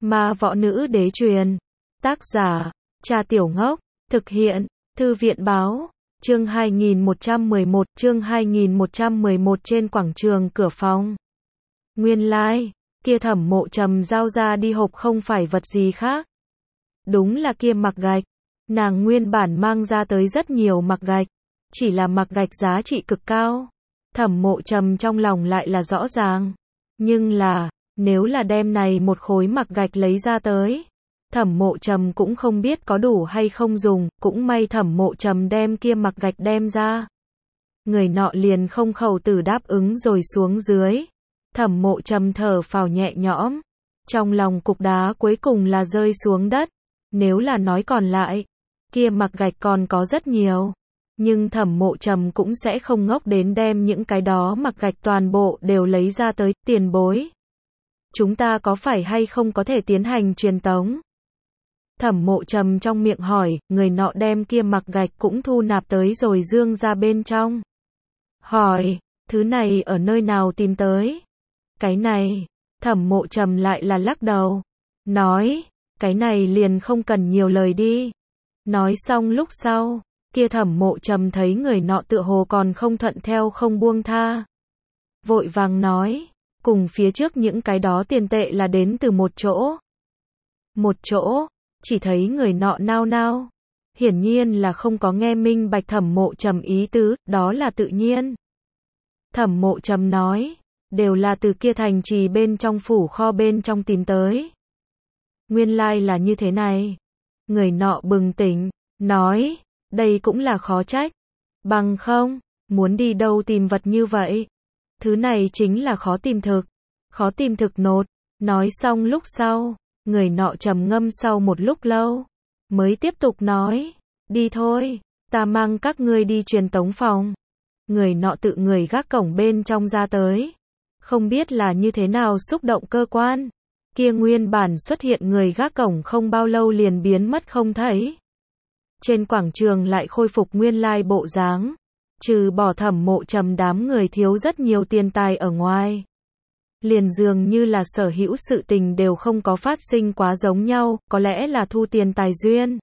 Ma Võ Nữ Đế truyền. Tác giả, Cha Tiểu Ngốc. Thực hiện, Thư viện báo. Chương 2111, chương 2111 trên quảng trường cửa phòng. Nguyên lai, kia Thẩm Mộ Trầm giao ra đi hộp không phải vật gì khác. Đúng là kia mặc gạch. Nàng nguyên bản mang ra tới rất nhiều mặc gạch. Chỉ là mặc gạch giá trị cực cao. Thẩm Mộ Trầm trong lòng lại là rõ ràng. Nhưng là, nếu là đem này một khối mặc gạch lấy ra tới, Thẩm Mộ Trầm cũng không biết có đủ hay không dùng, cũng may Thẩm Mộ Trầm đem kia mặc gạch đem ra. Người nọ liền không khẩu tử đáp ứng rồi xuống dưới. Thẩm Mộ Trầm thở phào nhẹ nhõm. Trong lòng cục đá cuối cùng là rơi xuống đất. Nếu là nói còn lại, kia mặc gạch còn có rất nhiều. Nhưng Thẩm Mộ Trầm cũng sẽ không ngốc đến đem những cái đó mặc gạch toàn bộ đều lấy ra tới, tiền bối. Chúng ta có phải hay không có thể tiến hành truyền tống? Thẩm Mộ Trầm trong miệng hỏi, người nọ đem kia mặc gạch cũng thu nạp tới rồi dương ra bên trong. Hỏi, thứ này ở nơi nào tìm tới? Cái này, Thẩm Mộ Trầm lại là lắc đầu. Nói, cái này liền không cần nhiều lời đi. Nói xong lúc sau, kia Thẩm Mộ Trầm thấy người nọ tựa hồ còn không thuận theo không buông tha. Vội vàng nói, cùng phía trước những cái đó tiền tệ là đến từ một chỗ. Một chỗ, chỉ thấy người nọ nao nao. Hiển nhiên là không có nghe minh bạch Thẩm Mộ Trầm ý tứ, đó là tự nhiên. Thẩm Mộ Trầm nói, đều là từ kia thành trì bên trong phủ kho bên trong tìm tới. Nguyên lai là như thế này. Người nọ bừng tỉnh, nói, đây cũng là khó trách. Bằng không, muốn đi đâu tìm vật như vậy. Thứ này chính là khó tìm thực. Khó tìm thực nột. Nói xong lúc sau, người nọ trầm ngâm sau một lúc lâu. Mới tiếp tục nói, đi thôi, ta mang các ngươi đi truyền tống phòng. Người nọ tự người gác cổng bên trong ra tới. Không biết là như thế nào xúc động cơ quan. Kia nguyên bản xuất hiện người gác cổng không bao lâu liền biến mất không thấy. Trên quảng trường lại khôi phục nguyên lai bộ dáng. Trừ bỏ Thẩm Mộ Trầm đám người thiếu rất nhiều tiền tài ở ngoài. Liền dường như là sở hữu sự tình đều không có phát sinh quá giống nhau, có lẽ là thu tiền tài duyên.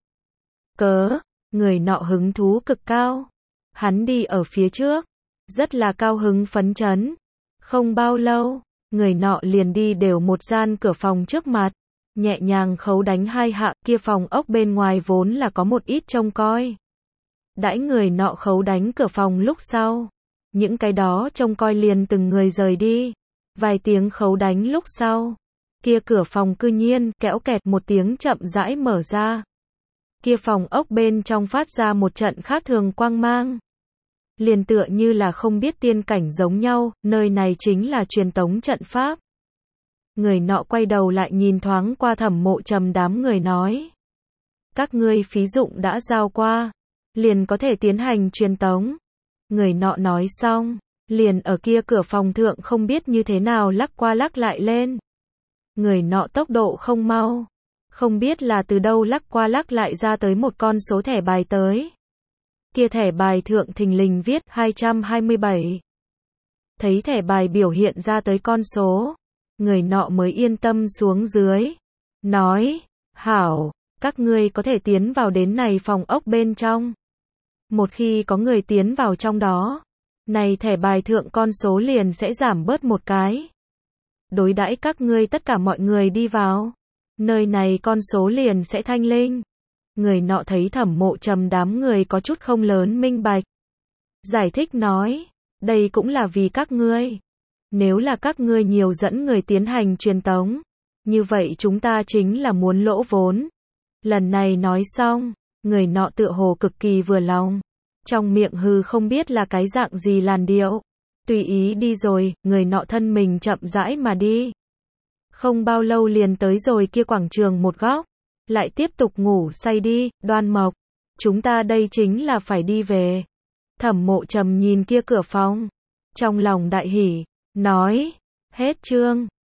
Người nọ hứng thú cực cao. Hắn đi ở phía trước, rất là cao hứng phấn chấn. Không bao lâu, người nọ liền đi đều một gian cửa phòng trước mặt. Nhẹ nhàng khấu đánh hai hạ, kia phòng ốc bên ngoài vốn là có một ít trông coi. Đãi người nọ khấu đánh cửa phòng lúc sau. Những cái đó trông coi liền từng người rời đi. Vài tiếng khấu đánh lúc sau. Kia cửa phòng cư nhiên kẽo kẹt một tiếng chậm rãi mở ra. Kia phòng ốc bên trong phát ra một trận khác thường quang mang. Liền tựa như là không biết tiên cảnh giống nhau, nơi này chính là truyền tống trận pháp. Người nọ quay đầu lại nhìn thoáng qua Thẩm Mộ Trầm đám người nói. Các ngươi phí dụng đã giao qua, liền có thể tiến hành truyền tống. Người nọ nói xong, liền ở kia cửa phòng thượng không biết như thế nào lắc qua lắc lại lên. Người nọ tốc độ không mau, không biết là từ đâu lắc qua lắc lại ra tới một con số thẻ bài tới. Kia thẻ bài thượng thình lình viết 227. Thấy thẻ bài biểu hiện ra tới con số, người nọ mới yên tâm xuống dưới. Nói, hảo, các ngươi có thể tiến vào đến này phòng ốc bên trong. Một khi có người tiến vào trong đó, này thẻ bài thượng con số liền sẽ giảm bớt một cái. Đối đãi các ngươi tất cả mọi người đi vào, nơi này con số liền sẽ thanh linh. Người nọ thấy Thẩm Mộ Trầm đám người có chút không lớn minh bạch. Giải thích nói, đây cũng là vì các ngươi. Nếu là các ngươi nhiều dẫn người tiến hành truyền tống, như vậy chúng ta chính là muốn lỗ vốn. Lần này nói xong, người nọ tựa hồ cực kỳ vừa lòng. Trong miệng hừ không biết là cái dạng gì làn điệu. Tùy ý đi rồi, người nọ thân mình chậm rãi mà đi. Không bao lâu liền tới rồi kia quảng trường một góc. Lại tiếp tục ngủ say đi, Đoan Mộc. Chúng ta đây chính là phải đi về. Thẩm Mộ Trầm nhìn kia cửa phòng. Trong lòng đại hỉ, nói, hết chương.